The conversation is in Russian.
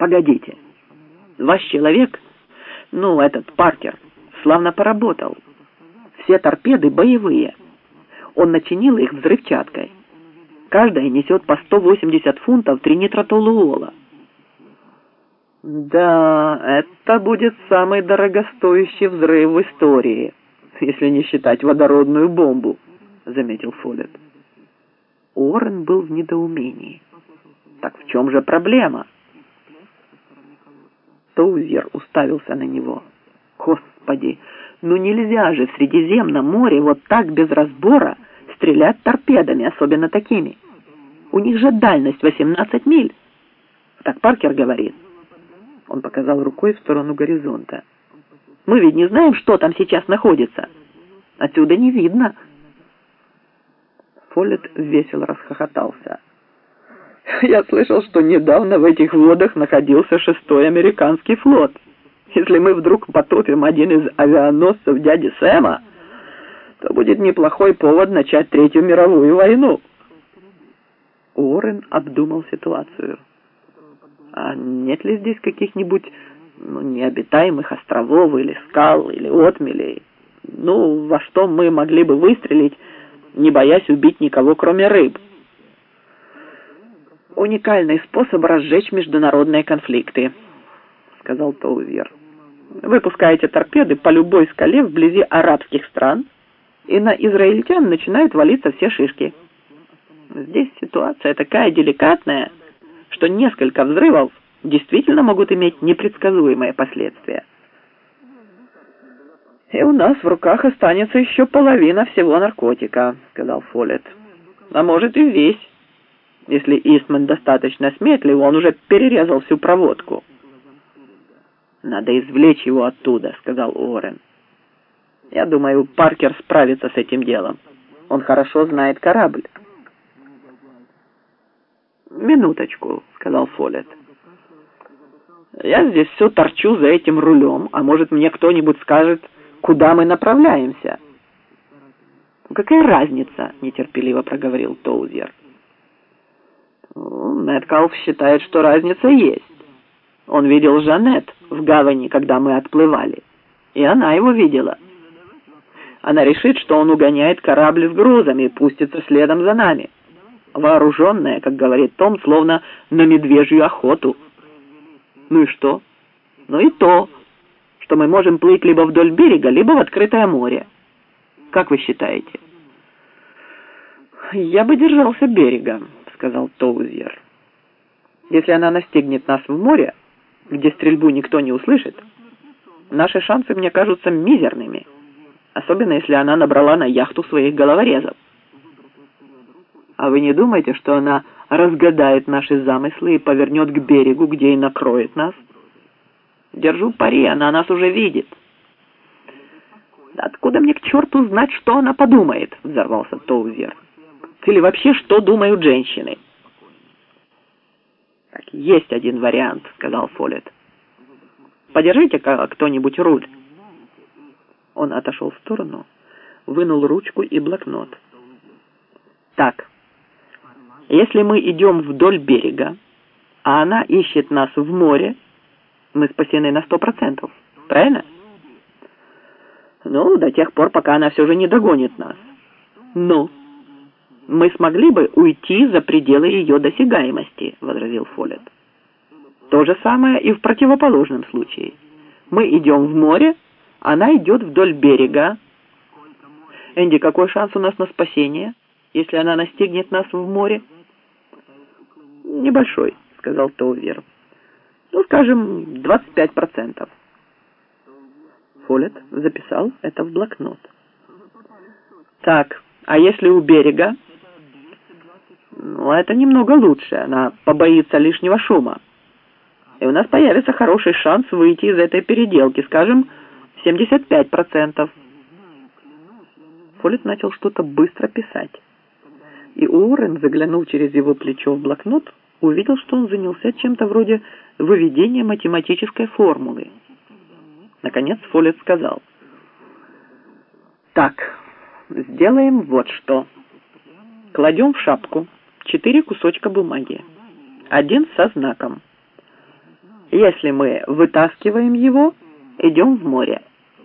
Погодите. Ваш человек, этот Паркер, славно поработал. Все торпеды боевые. Он начинил их взрывчаткой. Каждая несет по 180 фунтов тринитротолуола. Да, это будет самый дорогостоящий взрыв в истории, если не считать водородную бомбу, заметил Фоллетт. Уоррен был в недоумении. Так в чем же проблема? Тоузер уставился на него. Господи, нельзя же в Средиземном море вот так без разбора стрелять торпедами, особенно такими. У них же дальность 18 миль. Так Паркер говорит. Он показал рукой в сторону горизонта. Мы ведь не знаем, что там сейчас находится. Отсюда не видно. Фоллетт весело расхохотался. Я слышал, что недавно в этих водах находился 6-й американский флот. Если мы вдруг потопим один из авианосцев дяди Сэма, то будет неплохой повод начать Третью мировую войну. Уоррен обдумал ситуацию. А нет ли здесь каких-нибудь необитаемых островов или скал, или отмелей? Во что мы могли бы выстрелить, не боясь убить никого, кроме рыб? Уникальный способ разжечь международные конфликты, сказал Тоузер. Вы пускаете торпеды по любой скале вблизи арабских стран, и на израильтян начинают валиться все шишки. Здесь ситуация такая деликатная, что несколько взрывов действительно могут иметь непредсказуемые последствия. И у нас в руках останется еще половина всего наркотика, сказал Фоллетт. А может и весь. Если Истман достаточно сметлив, он уже перерезал всю проводку. Надо извлечь его оттуда, сказал Уоррен. Я думаю, Паркер справится с этим делом. Он хорошо знает корабль. Минуточку, сказал Фоллетт. Я здесь все торчу за этим рулем, а может мне кто-нибудь скажет, куда мы направляемся? Какая разница, нетерпеливо проговорил Тоузер. Мэткалф считает, что разница есть. Он видел Жанет в гавани, когда мы отплывали, и она его видела. Она решит, что он угоняет корабль с грузами и пустится следом за нами, вооруженная, как говорит Том, словно на медвежью охоту. Ну и что? Ну и то, что мы можем плыть либо вдоль берега, либо в открытое море. Как вы считаете? Я бы держался берега, сказал Тоузер. Если она настигнет нас в море, где стрельбу никто не услышит, наши шансы мне кажутся мизерными, особенно если она набрала на яхту своих головорезов. А вы не думаете, что она разгадает наши замыслы и повернет к берегу, где и накроет нас? Держу пари, она нас уже видит. Откуда мне к черту знать, что она подумает? Взорвался Тоузер. Или вообще, что думают женщины? Так, есть один вариант, сказал Фоллетт. Подержите-ка кто-нибудь руль. Он отошел в сторону, вынул ручку и блокнот. Так, если мы идем вдоль берега, а она ищет нас в море, мы спасены на 100%, правильно? До тех пор, пока она все же не догонит нас. Мы смогли бы уйти за пределы ее досягаемости, возразил Фоллетт. То же самое и в противоположном случае. Мы идем в море, она идет вдоль берега. Энди, какой шанс у нас на спасение, если она настигнет нас в море? Небольшой, сказал Тоузер. Скажем, 25%. Фоллетт записал это в блокнот. Так, а если у берега? Это немного лучше, она побоится лишнего шума. И у нас появится хороший шанс выйти из этой переделки, скажем, 75%. Фоллетт начал что-то быстро писать. И Уоррен, заглянув через его плечо в блокнот, увидел, что он занялся чем-то вроде выведения математической формулы. Наконец Фоллетт сказал: «Так, сделаем вот что. Кладем в шапку 4 кусочка бумаги, один со знаком. Если мы вытаскиваем его, идем в море.